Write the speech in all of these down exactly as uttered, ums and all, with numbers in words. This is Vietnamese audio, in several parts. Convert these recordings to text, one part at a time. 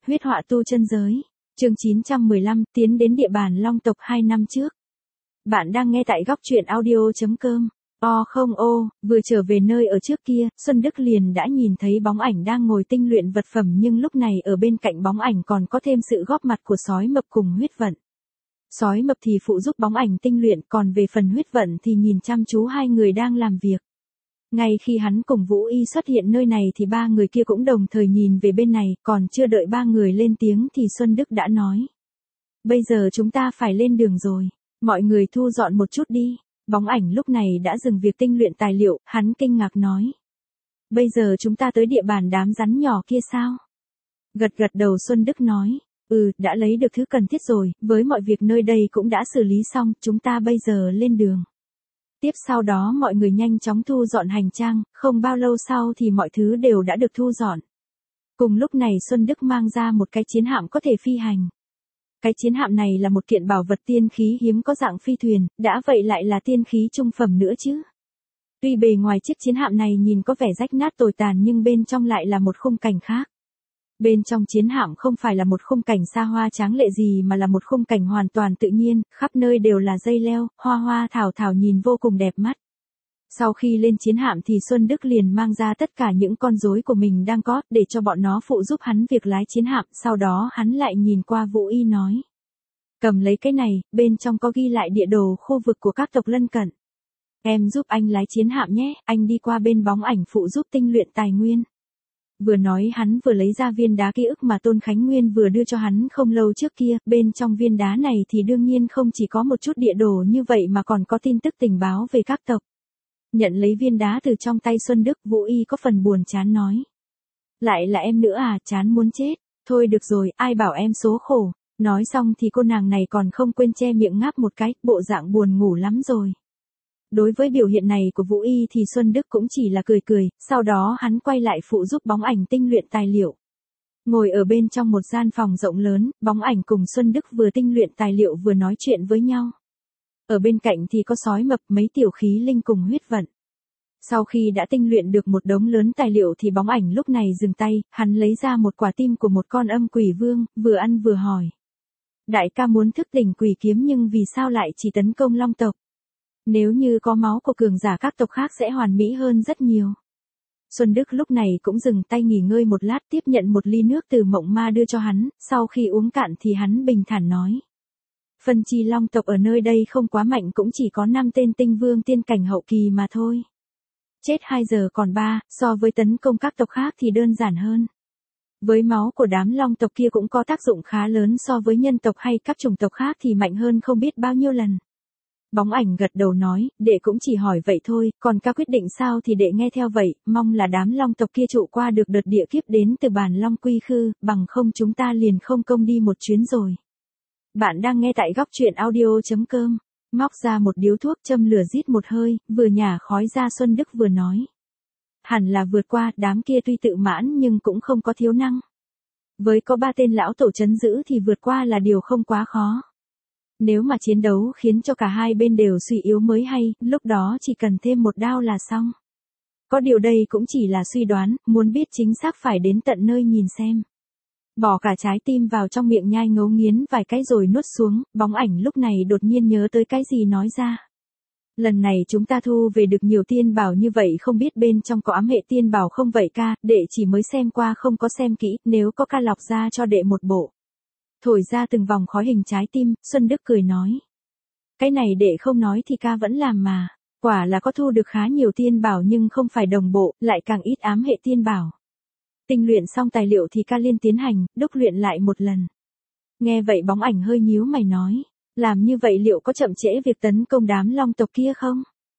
huyết họa tu chân giới. Chương chín trăm mười lăm, tiến đến địa bàn Long tộc hai năm trước. Bạn đang nghe tại góc truyện audio chấm com. O không ô, vừa trở về nơi ở trước kia, Xuân Đức liền đã nhìn thấy bóng ảnh đang ngồi tinh luyện vật phẩm, nhưng lúc này ở bên cạnh bóng ảnh còn có thêm sự góp mặt của sói mập cùng huyết vận. Sói mập thì phụ giúp bóng ảnh tinh luyện, còn về phần huyết vận thì nhìn chăm chú hai người đang làm việc. Ngay khi hắn cùng Vũ Y xuất hiện nơi này thì ba người kia cũng đồng thời nhìn về bên này, còn chưa đợi ba người lên tiếng thì Xuân Đức đã nói. Bây giờ chúng ta phải lên đường rồi, mọi người thu dọn một chút đi. Bóng ảnh lúc này đã dừng việc tinh luyện tài liệu, hắn kinh ngạc nói. Bây giờ chúng ta tới địa bàn đám rắn nhỏ kia sao? Gật gật đầu Xuân Đức nói. Ừ, đã lấy được thứ cần thiết rồi, với mọi việc nơi đây cũng đã xử lý xong, chúng ta bây giờ lên đường. Tiếp sau đó mọi người nhanh chóng thu dọn hành trang, không bao lâu sau thì mọi thứ đều đã được thu dọn. Cùng lúc này Xuân Đức mang ra một cái chiến hạm có thể phi hành. Cái chiến hạm này là một kiện bảo vật tiên khí hiếm có dạng phi thuyền, đã vậy lại là tiên khí trung phẩm nữa chứ. Tuy bề ngoài chiếc chiến hạm này nhìn có vẻ rách nát tồi tàn nhưng bên trong lại là một khung cảnh khác. Bên trong chiến hạm không phải là một khung cảnh xa hoa tráng lệ gì mà là một khung cảnh hoàn toàn tự nhiên, khắp nơi đều là dây leo, hoa hoa thảo thảo nhìn vô cùng đẹp mắt. Sau khi lên chiến hạm thì Xuân Đức liền mang ra tất cả những con rối của mình đang có, để cho bọn nó phụ giúp hắn việc lái chiến hạm, sau đó hắn lại nhìn qua Vũ Y nói. Cầm lấy cái này, bên trong có ghi lại địa đồ khu vực của các tộc lân cận. Em giúp anh lái chiến hạm nhé, anh đi qua bên bóng ảnh phụ giúp tinh luyện tài nguyên. Vừa nói hắn vừa lấy ra viên đá ký ức mà Tôn Khánh Nguyên vừa đưa cho hắn không lâu trước kia, bên trong viên đá này thì đương nhiên không chỉ có một chút địa đồ như vậy mà còn có tin tức tình báo về các tộc. Nhận lấy viên đá từ trong tay Xuân Đức, Vũ Y có phần buồn chán nói. Lại là em nữa à, chán muốn chết, thôi được rồi, ai bảo em số khổ. Nói xong thì cô nàng này còn không quên che miệng ngáp một cái, bộ dạng buồn ngủ lắm rồi. Đối với biểu hiện này của Vũ Y thì Xuân Đức cũng chỉ là cười cười, sau đó hắn quay lại phụ giúp bóng ảnh tinh luyện tài liệu. Ngồi ở bên trong một gian phòng rộng lớn, bóng ảnh cùng Xuân Đức vừa tinh luyện tài liệu vừa nói chuyện với nhau. Ở bên cạnh thì có sói mập, mấy tiểu khí linh cùng huyết vận. Sau khi đã tinh luyện được một đống lớn tài liệu thì bóng ảnh lúc này dừng tay, hắn lấy ra một quả tim của một con âm quỷ vương, vừa ăn vừa hỏi. Đại ca muốn thức tỉnh quỷ kiếm nhưng vì sao lại chỉ tấn công long tộc? Nếu như có máu của cường giả các tộc khác sẽ hoàn mỹ hơn rất nhiều. Xuân Đức lúc này cũng dừng tay nghỉ ngơi một lát, tiếp nhận một ly nước từ mộng ma đưa cho hắn, sau khi uống cạn thì hắn bình thản nói. Phân chi long tộc ở nơi đây không quá mạnh, cũng chỉ có năm tên tinh vương tiên cảnh hậu kỳ mà thôi. Chết hai giờ còn ba, so với tấn công các tộc khác thì đơn giản hơn. Với máu của đám long tộc kia cũng có tác dụng khá lớn, so với nhân tộc hay các chủng tộc khác thì mạnh hơn không biết bao nhiêu lần. Bóng ảnh gật đầu nói, đệ cũng chỉ hỏi vậy thôi, còn ca quyết định sao thì đệ nghe theo vậy, mong là đám long tộc kia trụ qua được đợt địa kiếp đến từ bản Long Quy Khư, bằng không chúng ta liền không công đi một chuyến rồi. Bạn đang nghe tại góc truyện audio chấm com. Móc ra một điếu thuốc châm lửa rít một hơi, vừa nhả khói ra Xuân Đức vừa nói. Hẳn là vượt qua, đám kia tuy tự mãn nhưng cũng không có thiếu năng. Với có ba tên lão tổ trấn giữ thì vượt qua là điều không quá khó. Nếu mà chiến đấu khiến cho cả hai bên đều suy yếu mới hay, lúc đó chỉ cần thêm một đao là xong. Có điều đây cũng chỉ là suy đoán, muốn biết chính xác phải đến tận nơi nhìn xem. Bỏ cả trái tim vào trong miệng nhai ngấu nghiến vài cái rồi nuốt xuống, bóng ảnh lúc này đột nhiên nhớ tới cái gì nói ra. Lần này chúng ta thu về được nhiều tiên bảo như vậy, không biết bên trong có ám hệ tiên bảo không vậy ca, đệ chỉ mới xem qua không có xem kỹ, nếu có ca lọc ra cho đệ một bộ. Thổi ra từng vòng khói hình trái tim, Xuân Đức cười nói. Cái này đệ không nói thì ca vẫn làm mà, quả là có thu được khá nhiều tiên bảo nhưng không phải đồng bộ, lại càng ít ám hệ tiên bảo. Tinh luyện xong tài liệu thì ca liên tiến hành, đúc luyện lại một lần. Nghe vậy bóng ảnh hơi nhíu mày nói, làm như vậy liệu có chậm trễ việc tấn công đám long tộc kia không?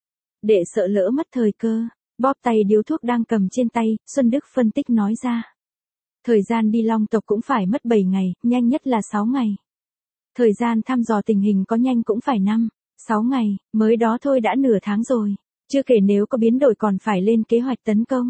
Đệ sợ lỡ mất thời cơ, bóp tay điếu thuốc đang cầm trên tay, Xuân Đức phân tích nói ra. Thời gian đi long tộc cũng phải mất bảy ngày, nhanh nhất là sáu ngày. Thời gian thăm dò tình hình có nhanh cũng phải năm, sáu ngày, mới đó thôi đã nửa tháng rồi. Chưa kể nếu có biến đổi còn phải lên kế hoạch tấn công.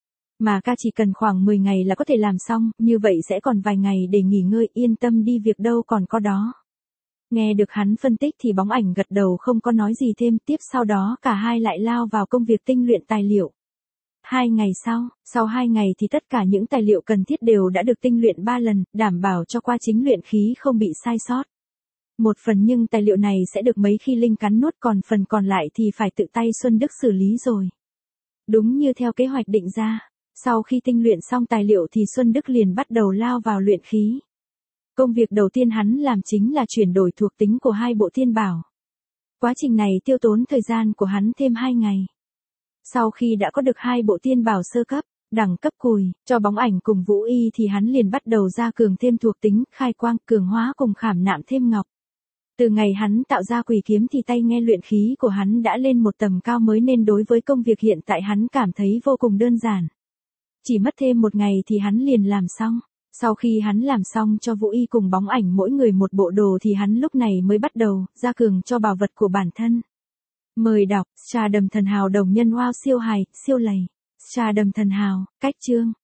Mà ca chỉ cần khoảng mười ngày là có thể làm xong, như vậy sẽ còn vài ngày để nghỉ ngơi, yên tâm đi, việc đâu còn có đó. Nghe được hắn phân tích thì bóng ảnh gật đầu không có nói gì thêm, tiếp sau đó cả hai lại lao vào công việc tinh luyện tài liệu. Hai ngày sau, sau hai ngày thì tất cả những tài liệu cần thiết đều đã được tinh luyện ba lần, đảm bảo cho quá trình luyện khí không bị sai sót. Một phần nhưng tài liệu này sẽ được mấy khi linh cắn nuốt, còn phần còn lại thì phải tự tay Xuân Đức xử lý rồi. Đúng như theo kế hoạch định ra, sau khi tinh luyện xong tài liệu thì Xuân Đức liền bắt đầu lao vào luyện khí. Công việc đầu tiên hắn làm chính là chuyển đổi thuộc tính của hai bộ tiên bảo. Quá trình này tiêu tốn thời gian của hắn thêm hai ngày. Sau khi đã có được hai bộ tiên bảo sơ cấp, đẳng cấp cùi, cho bóng ảnh cùng vũ y thì hắn liền bắt đầu gia cường thêm thuộc tính, khai quang, cường hóa cùng khảm nạm thêm ngọc. Từ ngày hắn tạo ra quỷ kiếm thì tay nghe luyện khí của hắn đã lên một tầm cao mới, nên đối với công việc hiện tại hắn cảm thấy vô cùng đơn giản. Chỉ mất thêm một ngày thì hắn liền làm xong. Sau khi hắn làm xong cho vũ y cùng bóng ảnh mỗi người một bộ đồ thì hắn lúc này mới bắt đầu gia cường cho bảo vật của bản thân. Mời đọc Trà Đầm Thần Hào đồng nhân wow siêu hài, siêu lầy. Trà Đầm Thần Hào, cách chương.